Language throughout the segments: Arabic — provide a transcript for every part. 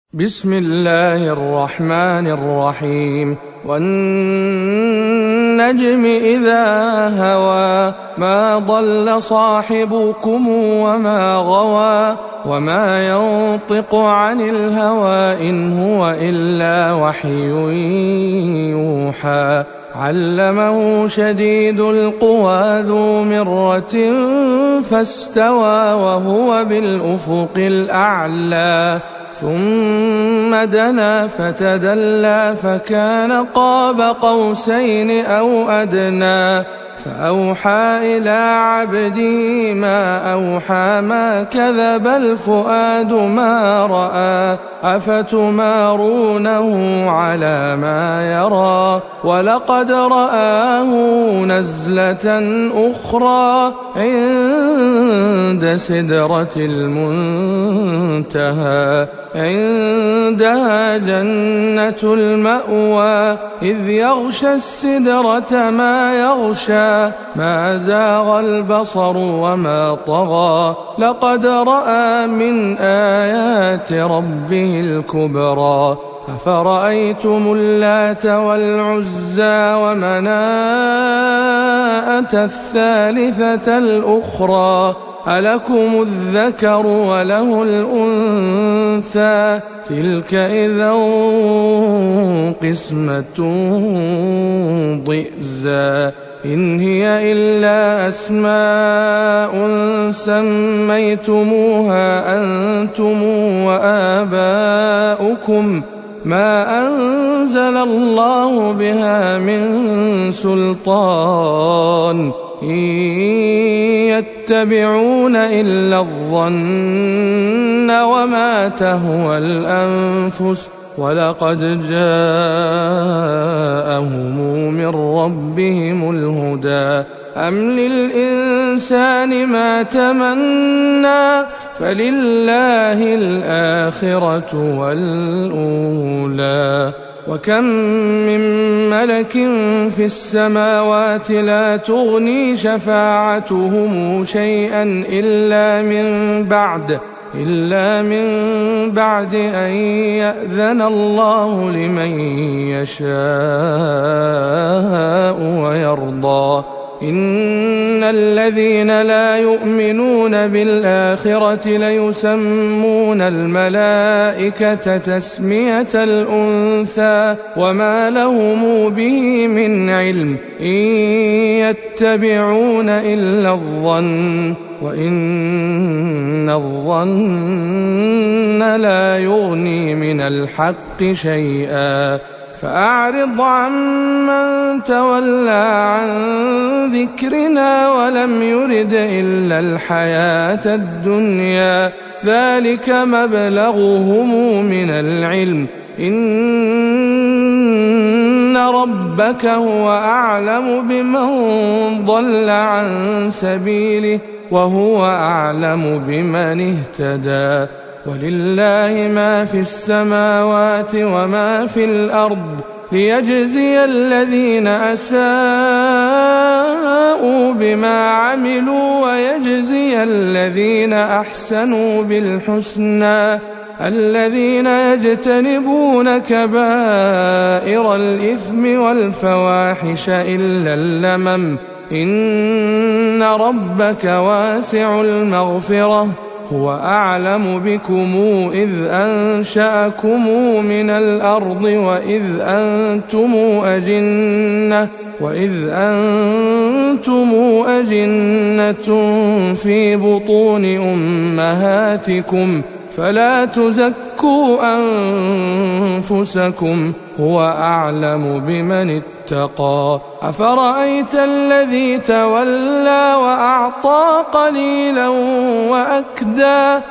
بسم الله الرحمن الرحيم والنجم إذا هوى ما ضل صاحبكم وما غوى وما ينطق عن الهوى إن هو إلا وحي يوحى علمه شديد القوى ذو مرة فاستوى وهو بالأفق الأعلى ثم دنا فتدلى فكان قاب قوسين أو أدنى فأوحى إلى عبده ما أوحى ما كذب الفؤاد ما رأى أفتمارونه على ما يرى ولقد رآه نزلة أخرى عند سدرة المنتهى عندها جنة المأوى إذ يغشى السدرة ما يغشى ما زاغ البصر وما طغى لقد رأى من آيات ربه الكبرى أفرأيتم اللات والعزى ومناة الثالثة الأخرى ألكم الذكر وله الأنثى تلك إذا قسمة ضئزى إن هي إلا أسماء سميتموها أنتم وآباؤكم ما أنزل الله بها من سلطان إن يتبعون إلا الظن وما تهوى الأنفس ولقد جاءهم من ربهم الهدى أم للإنسان ما تمنى فلله الآخرة والأولى وكم من ملك في السماوات لا تغني شفاعتهم شيئا إلا من بعد أن يأذن الله لمن يشاء ويرضى إن الذين لا يؤمنون بالآخرة ليسمون الملائكة تسمية الأنثى وما لهم به من علم إن يتبعون إلا الظن وإن الظن لا يغني من الحق شيئا فأعرض عمن تولى عن ذكرنا ولم يرد إلا الحياة الدنيا ذلك مبلغهم من العلم إن ربك هو أعلم بمن ضل عن سبيله وهو أعلم بمن اهتدى ولله ما في السماوات وما في الأرض ليجزي الذين أساءوا بما عملوا ويجزي الذين أحسنوا بالحسنى الذين يجتنبون كبائر الإثم والفواحش إلا اللمم إن ربك واسع المغفرة هو أعلم بكم إذ أنشأكم من الأرض وإذ أنتم أجنة في بطون أمهاتكم فلا تزكوا أنفسكم هو أعلم بمن اتقى أفرأيت الذي تولى وأعطى قليلا وأكدى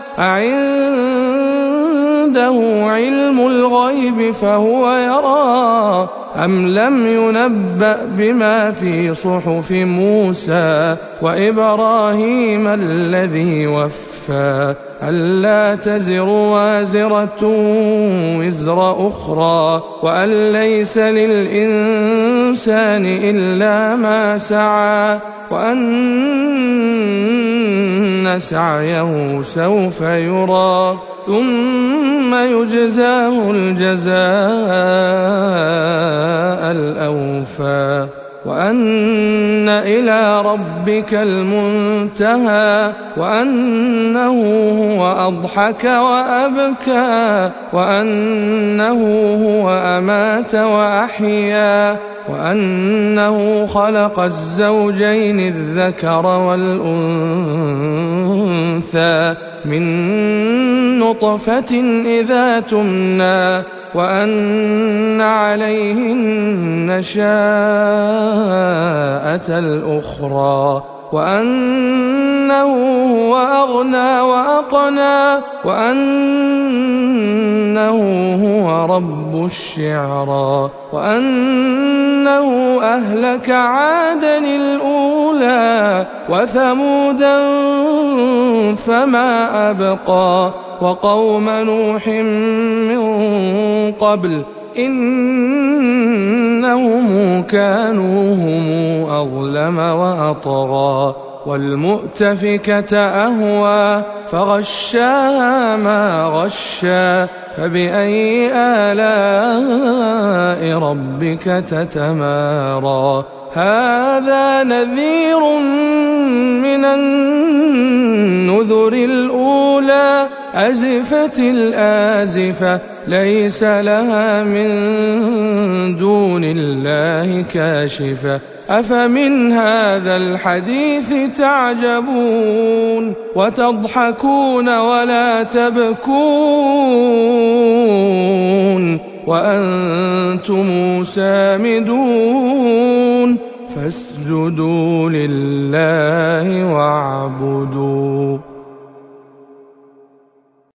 أعنده علم الغيب فهو يرى أم لم ينبأ بما في صحف موسى وإبراهيم الذي وفى ألا تزر وازرة وزر أخرى وأن ليس للإنسان إلا ما سعى وأن سعيه سوف يرى ثم يجزاه الجزاء الأوفى وأن إلى ربك المنتهى وأنه هو أضحك وأبكى وأنه هو أمات وأحيا وأنه خلق الزوجين الذكر والأنثى من نطفة إذا تمنى وأن عليه النشاءة الأخرى وأنه هو أغنى وأقنى وأنه هو رب الشعرى وأنه أهلك عادا الأولى وثمودا فما أبقى وقوم نوح من قبل إنهم كانوا هم أظلم وأطغى والمؤتفكة أهوى فغشاها ما غشى فبأي آلاء ربك تتمارى هذا نذير من النذر الأولى أزفت الآزفة ليس لها من دون الله كاشفة أفمن هذا الحديث تعجبون وتضحكون ولا تبكون وأنتم سامدون فاسجدوا لله واعبدوا